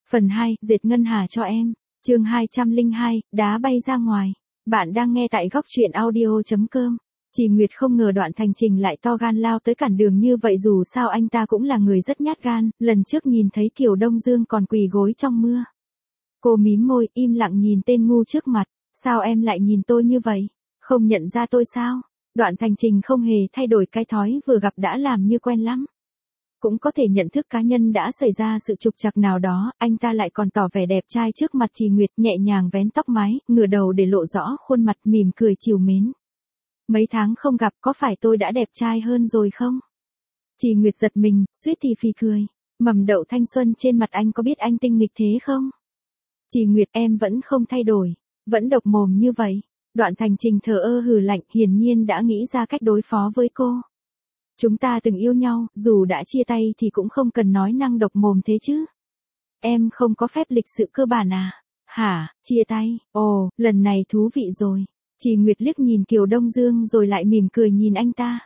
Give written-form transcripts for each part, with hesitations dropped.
Phần 2, dệt ngân hà cho em. Chương 202, đá bay ra ngoài. Bạn đang nghe tại góc truyện audio.com. Chị Nguyệt không ngờ Đoạn Thành Trình lại to gan lao tới cản đường như vậy, dù sao anh ta cũng là người rất nhát gan, lần trước nhìn thấy Kiều Đông Dương còn quỳ gối trong mưa. Cô mím môi, im lặng nhìn tên ngu trước mặt, sao em lại nhìn tôi như vậy? Không nhận ra tôi sao? Đoạn Thành Trình không hề thay đổi cái thói vừa gặp đã làm như quen lắm. Cũng có thể nhận thức cá nhân đã xảy ra sự trục trặc nào đó, anh ta lại còn tỏ vẻ đẹp trai trước mặt chị Nguyệt, nhẹ nhàng vén tóc mái, ngửa đầu để lộ rõ khuôn mặt, mỉm cười trìu mến. Mấy tháng không gặp, có phải tôi đã đẹp trai hơn rồi không? Chị Nguyệt giật mình, suýt thì phì cười. Mầm đậu thanh xuân trên mặt anh có biết anh tinh nghịch thế không? Chị Nguyệt, em vẫn không thay đổi, vẫn độc mồm như vậy. Đoạn Thành Trình thờ ơ hừ lạnh, hiển nhiên đã nghĩ ra cách đối phó với cô. Chúng ta từng yêu nhau, dù đã chia tay thì cũng không cần nói năng độc mồm thế chứ. Em không có phép lịch sự cơ bản à? Hả, chia tay? Ồ, lần này thú vị rồi. Chị Nguyệt liếc nhìn Kiều Đông Dương rồi lại mỉm cười nhìn anh ta.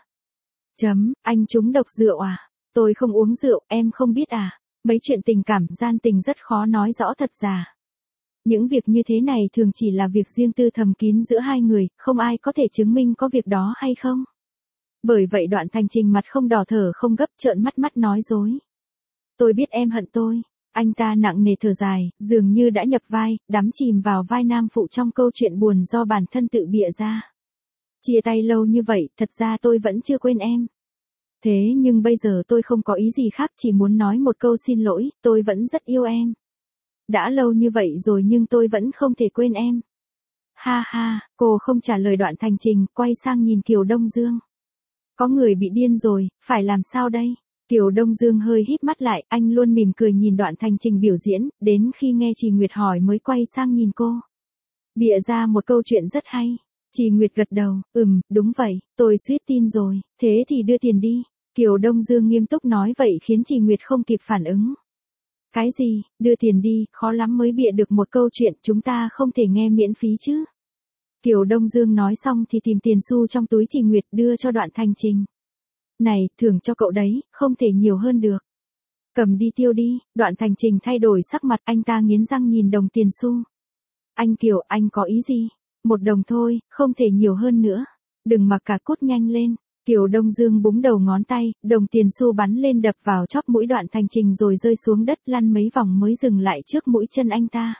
Anh trúng độc rượu à? Tôi không uống rượu, em không biết à? Mấy chuyện tình cảm, gian tình rất khó nói rõ thật giả. Những việc như thế này thường chỉ là việc riêng tư thầm kín giữa hai người, không ai có thể chứng minh có việc đó hay không. Bởi vậy Đoạn Thành Trình mặt không đỏ thở không gấp, trợn mắt nói dối. Tôi biết em hận tôi. Anh ta nặng nề thở dài, dường như đã nhập vai, đắm chìm vào vai nam phụ trong câu chuyện buồn do bản thân tự bịa ra. Chia tay lâu như vậy, thật ra tôi vẫn chưa quên em. Thế nhưng bây giờ tôi không có ý gì khác, chỉ muốn nói một câu xin lỗi, tôi vẫn rất yêu em. Đã lâu như vậy rồi nhưng tôi vẫn không thể quên em. Ha ha, cô không trả lời Đoạn Thành Trình, quay sang nhìn Kiều Đông Dương. Có người bị điên rồi, phải làm sao đây? Kiều Đông Dương hơi híp mắt lại, anh luôn mỉm cười nhìn Đoạn Thành Trình biểu diễn, đến khi nghe chị Nguyệt hỏi mới quay sang nhìn cô. Bịa ra một câu chuyện rất hay. Chị Nguyệt gật đầu, đúng vậy, tôi suýt tin rồi, thế thì đưa tiền đi. Kiều Đông Dương nghiêm túc nói vậy khiến chị Nguyệt không kịp phản ứng. Cái gì, đưa tiền đi, khó lắm mới bịa được một câu chuyện, chúng ta không thể nghe miễn phí chứ. Kiều Đông Dương nói xong thì tìm tiền xu trong túi chị Nguyệt đưa cho Đoạn Thành Trình. Này, thưởng cho cậu đấy, không thể nhiều hơn được. Cầm đi tiêu đi. Đoạn Thành Trình thay đổi sắc mặt, anh ta nghiến răng nhìn đồng tiền xu. Anh Kiều, anh có ý gì? 1 đồng thôi, không thể nhiều hơn nữa. Đừng mặc cả, cốt nhanh lên. Kiều Đông Dương búng đầu ngón tay, đồng tiền xu bắn lên đập vào chóp mũi Đoạn Thành Trình rồi rơi xuống đất, lăn mấy vòng mới dừng lại trước mũi chân anh ta.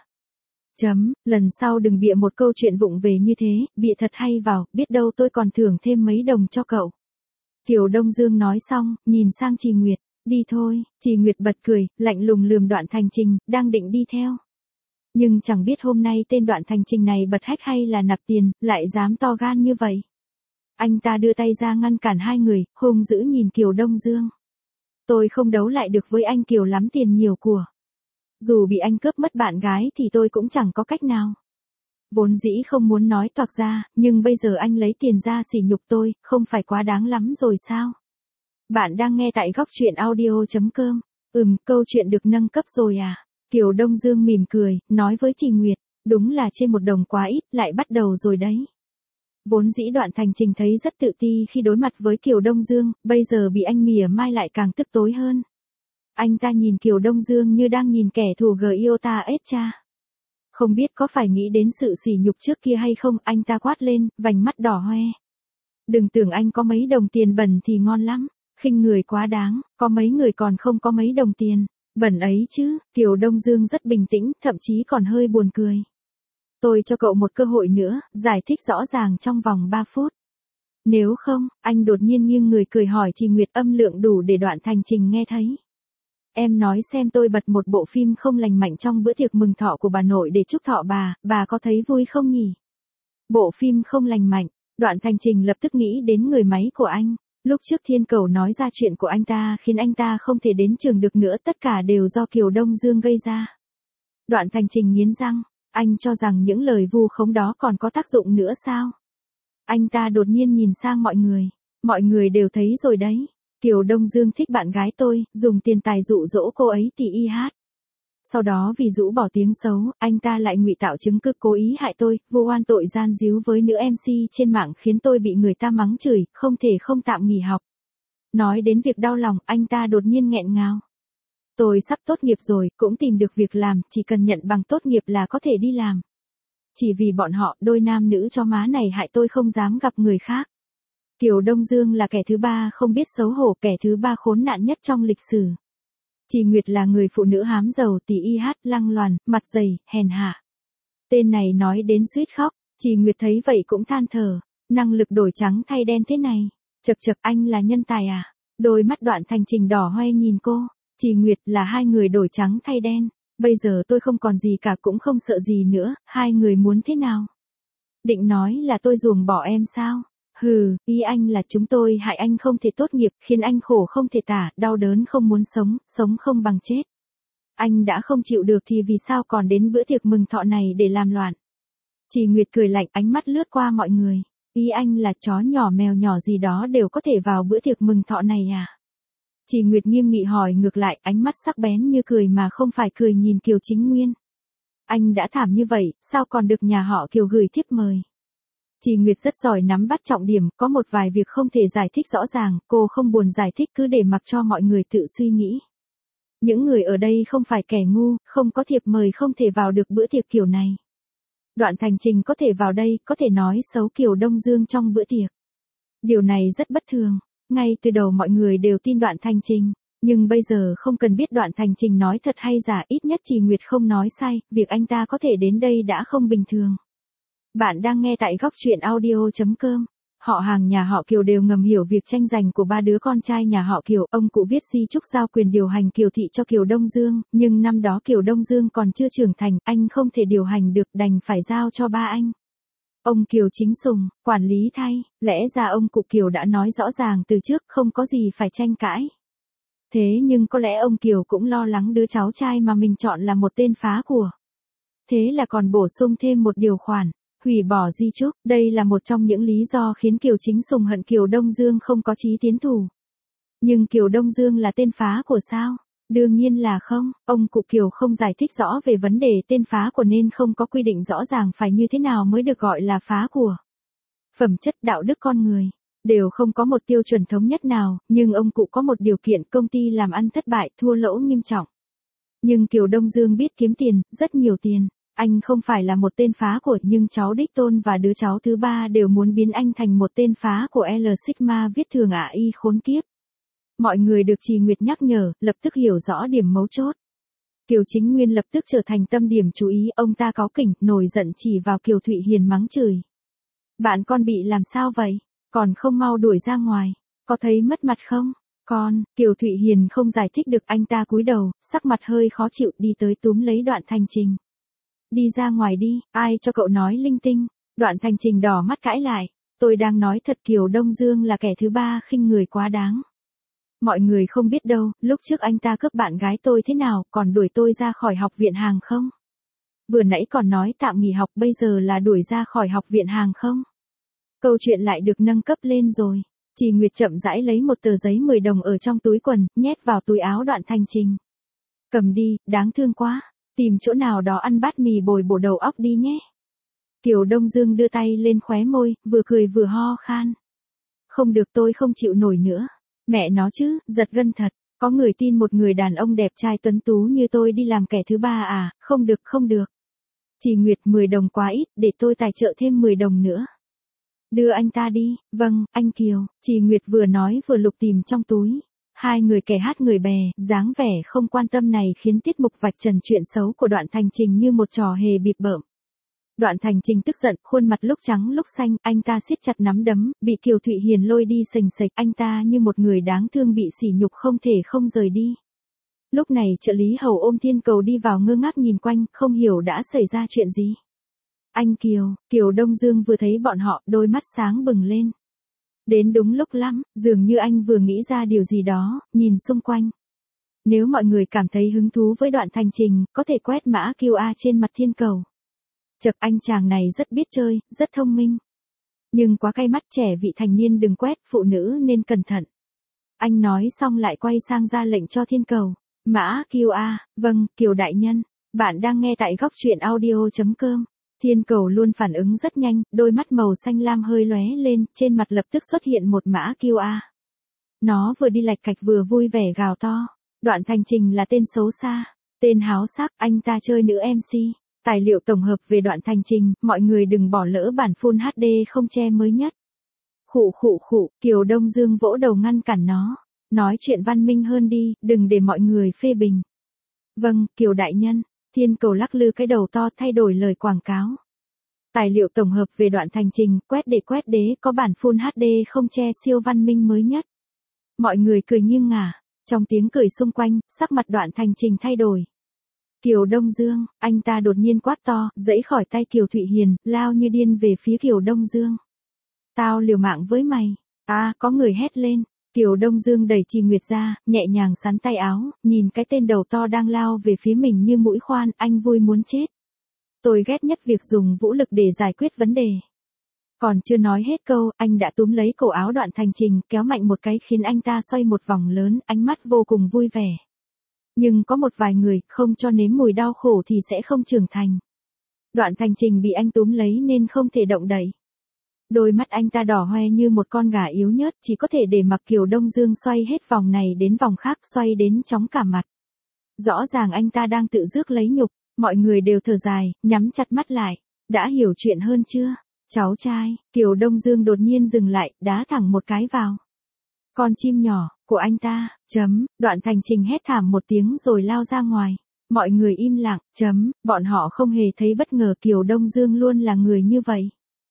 Lần sau đừng bịa một câu chuyện vụng về như thế, bịa thật hay vào, biết đâu tôi còn thưởng thêm mấy đồng cho cậu. Kiều Đông Dương nói xong, nhìn sang chị Nguyệt, đi thôi. Chị Nguyệt bật cười, lạnh lùng lườm Đoạn Thành Trình, đang định đi theo. Nhưng chẳng biết hôm nay tên Đoạn Thành Trình này bật hách hay là nạp tiền, lại dám to gan như vậy. Anh ta đưa tay ra ngăn cản hai người, hung dữ nhìn Kiều Đông Dương. Tôi không đấu lại được với anh Kiều lắm tiền nhiều của. Dù bị anh cướp mất bạn gái thì tôi cũng chẳng có cách nào. Vốn dĩ không muốn nói toạc ra, nhưng bây giờ anh lấy tiền ra sỉ nhục tôi, không phải quá đáng lắm rồi sao? Bạn đang nghe tại góc truyện audio.com. Câu chuyện được nâng cấp rồi à? Kiều Đông Dương mỉm cười, nói với chị Nguyệt, đúng là trên 1 đồng quá ít, lại bắt đầu rồi đấy. Vốn dĩ Đoạn Thành Trình thấy rất tự ti khi đối mặt với Kiều Đông Dương, bây giờ bị anh mỉa mai lại càng tức tối hơn. Anh ta nhìn Kiều Đông Dương như đang nhìn kẻ thù Giota Etcha. Không biết có phải nghĩ đến sự sỉ nhục trước kia hay không, anh ta quát lên, vành mắt đỏ hoe. Đừng tưởng anh có mấy đồng tiền bẩn thì ngon lắm, khinh người quá đáng, có mấy người còn không có mấy đồng tiền bẩn ấy chứ. Kiều Đông Dương rất bình tĩnh, thậm chí còn hơi buồn cười. Tôi cho cậu một cơ hội nữa, giải thích rõ ràng trong vòng 3 phút. Nếu không, anh đột nhiên nghiêng người cười hỏi chị Nguyệt, âm lượng đủ để Đoạn Thành Trình nghe thấy. Em nói xem, tôi bật một bộ phim không lành mạnh trong bữa tiệc mừng thọ của bà nội để chúc thọ bà có thấy vui không nhỉ? Bộ phim không lành mạnh, Đoạn Thành Trình lập tức nghĩ đến người máy của anh. Lúc trước Thiên Cầu nói ra chuyện của anh ta khiến anh ta không thể đến trường được nữa, tất cả đều do Kiều Đông Dương gây ra. Đoạn Thành Trình nghiến răng, anh cho rằng những lời vu khống đó còn có tác dụng nữa sao? Anh ta đột nhiên nhìn sang mọi người đều thấy rồi đấy. Kiều Đông Dương thích bạn gái tôi, dùng tiền tài dụ dỗ cô ấy tỉ y hát. Sau đó vì rũ bỏ tiếng xấu, anh ta lại ngụy tạo chứng cứ cố ý hại tôi, vu oan tội gian díu với nữ MC trên mạng khiến tôi bị người ta mắng chửi, không thể không tạm nghỉ học. Nói đến việc đau lòng, anh ta đột nhiên nghẹn ngào. Tôi sắp tốt nghiệp rồi, cũng tìm được việc làm, chỉ cần nhận bằng tốt nghiệp là có thể đi làm. Chỉ vì bọn họ, đôi nam nữ chó má này hại tôi không dám gặp người khác. Kiều Đông Dương là kẻ thứ ba không biết xấu hổ, kẻ thứ ba khốn nạn nhất trong lịch sử. Chị Nguyệt là người phụ nữ hám giàu, tỷ y hát, lăng loàn, mặt dày, hèn hạ. Tên này nói đến suýt khóc, chị Nguyệt thấy vậy cũng than thở, năng lực đổi trắng thay đen thế này. Chậc chậc, anh là nhân tài à? Đôi mắt Đoạn Thành Trình đỏ hoe nhìn cô. Chị Nguyệt, là hai người đổi trắng thay đen. Bây giờ tôi không còn gì cả cũng không sợ gì nữa, hai người muốn thế nào? Định nói là tôi ruồng bỏ em sao? Hừ, ý anh là chúng tôi hại anh không thể tốt nghiệp, khiến anh khổ không thể tả, đau đớn không muốn sống, sống không bằng chết. Anh đã không chịu được thì vì sao còn đến bữa tiệc mừng thọ này để làm loạn? Chị Nguyệt cười lạnh, ánh mắt lướt qua mọi người. Ý anh là chó nhỏ mèo nhỏ gì đó đều có thể vào bữa tiệc mừng thọ này à? Chị Nguyệt nghiêm nghị hỏi ngược lại, ánh mắt sắc bén như cười mà không phải cười nhìn Kiều Chính Nguyên. Anh đã thảm như vậy, sao còn được nhà họ Kiều gửi thiếp mời? Chị Nguyệt rất giỏi nắm bắt trọng điểm, có một vài việc không thể giải thích rõ ràng, cô không buồn giải thích cứ để mặc cho mọi người tự suy nghĩ. Những người ở đây không phải kẻ ngu, không có thiệp mời không thể vào được bữa tiệc kiểu này. Đoạn Thành Trình có thể vào đây, có thể nói xấu Kiều Đông Dương trong bữa tiệc. Điều này rất bất thường, ngay từ đầu mọi người đều tin Đoạn Thành Trình, nhưng bây giờ không cần biết Đoạn Thành Trình nói thật hay giả, ít nhất chị Nguyệt không nói sai, việc anh ta có thể đến đây đã không bình thường. Bạn đang nghe tại góc truyện audio.com. Họ hàng nhà họ Kiều đều ngầm hiểu việc tranh giành của ba đứa con trai nhà họ Kiều. Ông cụ viết di chúc giao quyền điều hành Kiều thị cho Kiều Đông Dương, nhưng năm đó Kiều Đông Dương còn chưa trưởng thành, anh không thể điều hành được, đành phải giao cho ba anh. Ông Kiều Chính Sùng, quản lý thay, lẽ ra ông cụ Kiều đã nói rõ ràng từ trước không có gì phải tranh cãi. Thế nhưng có lẽ ông Kiều cũng lo lắng đứa cháu trai mà mình chọn là một tên phá của. Thế là còn bổ sung thêm một điều khoản. Hủy bỏ di chúc, đây là một trong những lý do khiến Kiều Chính Sùng hận Kiều Đông Dương không có chí tiến thủ. Nhưng Kiều Đông Dương là tên phá của sao? Đương nhiên là không, ông cụ Kiều không giải thích rõ về vấn đề tên phá của nên không có quy định rõ ràng phải như thế nào mới được gọi là phá của. Phẩm chất đạo đức con người, đều không có một tiêu chuẩn thống nhất nào, nhưng ông cụ có một điều kiện, công ty làm ăn thất bại, thua lỗ nghiêm trọng. Nhưng Kiều Đông Dương biết kiếm tiền, rất nhiều tiền. Anh không phải là một tên phá của, nhưng cháu đích tôn và đứa cháu thứ ba đều muốn biến anh thành một tên phá của L Sigma viết thường y khốn kiếp. Mọi người được chị Nguyệt nhắc nhở, lập tức hiểu rõ điểm mấu chốt. Kiều Chính Nguyên lập tức trở thành tâm điểm chú ý, ông ta cáu kỉnh, nổi giận chỉ vào Kiều Thụy Hiền mắng chửi. Bạn con bị làm sao vậy? Còn không mau đuổi ra ngoài, có thấy mất mặt không? Con, Kiều Thụy Hiền không giải thích được, anh ta cúi đầu, sắc mặt hơi khó chịu đi tới túm lấy Đoạn Thành Trình. Đi ra ngoài đi, ai cho cậu nói linh tinh? Đoạn Thành Trình đỏ mắt cãi lại. Tôi đang nói thật, Kiều Đông Dương là kẻ thứ ba khinh người quá đáng. Mọi người không biết đâu, lúc trước anh ta cướp bạn gái tôi thế nào, còn đuổi tôi ra khỏi học viện hàng không? Vừa nãy còn nói tạm nghỉ học, bây giờ là đuổi ra khỏi học viện hàng không? Câu chuyện lại được nâng cấp lên rồi. Chị Nguyệt chậm rãi lấy một tờ giấy 10 đồng ở trong túi quần, nhét vào túi áo Đoạn Thành Trình. Cầm đi, đáng thương quá. Tìm chỗ nào đó ăn bát mì bồi bổ đầu óc đi nhé. Kiều Đông Dương đưa tay lên khóe môi, vừa cười vừa ho khan. Không được, tôi không chịu nổi nữa. Mẹ nó chứ, giật gân thật. Có người tin một người đàn ông đẹp trai tuấn tú như tôi đi làm kẻ thứ ba à? Không được, không được. Chị Nguyệt, 10 đồng quá ít, để tôi tài trợ thêm 10 đồng nữa. Đưa anh ta đi. Vâng, anh Kiều. Chị Nguyệt vừa nói vừa lục tìm trong túi. Hai người kẻ hát người bè, dáng vẻ không quan tâm này khiến tiết mục vạch trần chuyện xấu của Đoạn Thành Trình như một trò hề bịp bợm. Đoạn Thành Trình tức giận, khuôn mặt lúc trắng lúc xanh, anh ta siết chặt nắm đấm, bị Kiều Thụy Hiền lôi đi sềnh sệch, anh ta như một người đáng thương bị sỉ nhục không thể không rời đi. Lúc này trợ lý hầu ôm Thiên Cầu đi vào ngơ ngác nhìn quanh, không hiểu đã xảy ra chuyện gì. Anh Kiều, Kiều Đông Dương vừa thấy bọn họ, đôi mắt sáng bừng lên. Đến đúng lúc lắm, dường như anh vừa nghĩ ra điều gì đó, nhìn xung quanh. Nếu mọi người cảm thấy hứng thú với Đoạn Thành Trình, có thể quét mã QR trên mặt Thiên Cầu. Chậc, anh chàng này rất biết chơi, rất thông minh. Nhưng quá cay mắt, trẻ vị thành niên đừng quét, phụ nữ nên cẩn thận. Anh nói xong lại quay sang ra lệnh cho Thiên Cầu. Mã QR, vâng, Kiều đại nhân. Bạn đang nghe tại góc truyện audio.com. Thiên Cầu luôn phản ứng rất nhanh, đôi mắt màu xanh lam hơi lóe lên, trên mặt lập tức xuất hiện một mã QR. Nó vừa đi lạch cạch vừa vui vẻ gào to. Đoạn Thành Trình là tên xấu xa, tên háo sắc, anh ta chơi nữ MC. Tài liệu tổng hợp về Đoạn Thành Trình, mọi người đừng bỏ lỡ bản full HD không che mới nhất. Khụ, Kiều Đông Dương vỗ đầu ngăn cản nó. Nói chuyện văn minh hơn đi, đừng để mọi người phê bình. Vâng, Kiều đại nhân. Thiên Cầu lắc lư cái đầu to thay đổi lời quảng cáo. Tài liệu tổng hợp về Đoạn Thành Trình, quét đế có bản full HD không che siêu văn minh mới nhất. Mọi người cười nghiêng ngả. Trong tiếng cười xung quanh, sắc mặt Đoạn Thành Trình thay đổi. Kiều Đông Dương, anh ta đột nhiên quát to, giãy khỏi tay Kiều Thụy Hiền, lao như điên về phía Kiều Đông Dương. Tao liều mạng với mày. Có người hét lên. Kiều Đông Dương đẩy Trì Nguyệt ra, nhẹ nhàng xắn tay áo, nhìn cái tên đầu to đang lao về phía mình như mũi khoan, anh vui muốn chết. Tôi ghét nhất việc dùng vũ lực để giải quyết vấn đề. Còn chưa nói hết câu, anh đã túm lấy cổ áo Đoạn Thành Trình, kéo mạnh một cái khiến anh ta xoay một vòng lớn, ánh mắt vô cùng vui vẻ. Nhưng có một vài người, không cho nếm mùi đau khổ thì sẽ không trưởng thành. Đoạn Thành Trình bị anh túm lấy nên không thể động đậy. Đôi mắt anh ta đỏ hoe như một con gà yếu nhớt, chỉ có thể để mặc Kiều Đông Dương xoay hết vòng này đến vòng khác, xoay đến chóng cả mặt. Rõ ràng anh ta đang tự rước lấy nhục, mọi người đều thở dài, nhắm chặt mắt lại. Đã hiểu chuyện hơn chưa? Cháu trai, Kiều Đông Dương đột nhiên dừng lại, đá thẳng một cái vào con chim nhỏ của anh ta. Đoạn Thành Trình hét thảm một tiếng rồi lao ra ngoài. Mọi người im lặng. Bọn họ không hề thấy bất ngờ, Kiều Đông Dương luôn là người như vậy.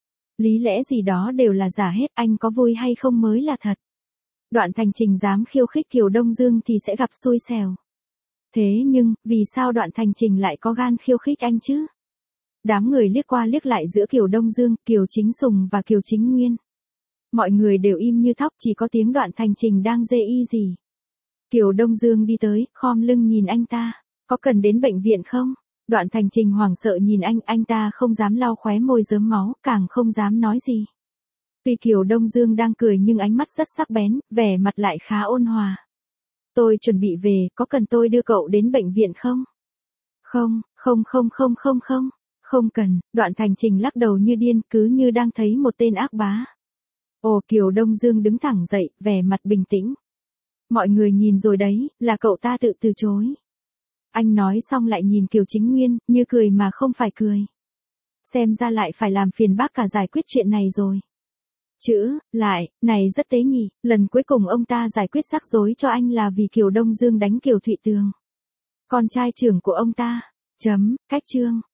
Lý lẽ gì đó đều là giả hết, anh có vui hay không mới là thật. Đoạn Thành Trình dám khiêu khích Kiều Đông Dương thì sẽ gặp xui xẻo. Thế nhưng, vì sao Đoạn Thành Trình lại có gan khiêu khích anh chứ? Đám người liếc qua liếc lại giữa Kiều Đông Dương, Kiều Chính Sùng và Kiều Chính Nguyên. Mọi người đều im như thóc, chỉ có tiếng Đoạn Thành Trình đang dê y gì. Kiều Đông Dương đi tới, khom lưng nhìn anh ta. Có cần đến bệnh viện không? Đoạn Thành Trình hoảng sợ nhìn anh ta không dám lau khóe môi rớm máu, càng không dám nói gì. Tuy Kiều Đông Dương đang cười nhưng ánh mắt rất sắc bén, vẻ mặt lại khá ôn hòa. Tôi chuẩn bị về, có cần tôi đưa cậu đến bệnh viện không? Không cần. Đoạn Thành Trình lắc đầu như điên, cứ như đang thấy một tên ác bá. Kiều Đông Dương đứng thẳng dậy, vẻ mặt bình tĩnh. Mọi người nhìn rồi đấy, là cậu ta tự từ chối. Anh nói xong lại nhìn Kiều Chính Nguyên, như cười mà không phải cười. Xem ra lại phải làm phiền bác cả giải quyết chuyện này rồi. Này rất tế nhỉ, lần cuối cùng ông ta giải quyết rắc rối cho anh là vì Kiều Đông Dương đánh Kiều Thụy Tường. Con trai trưởng của ông ta. Cách chương.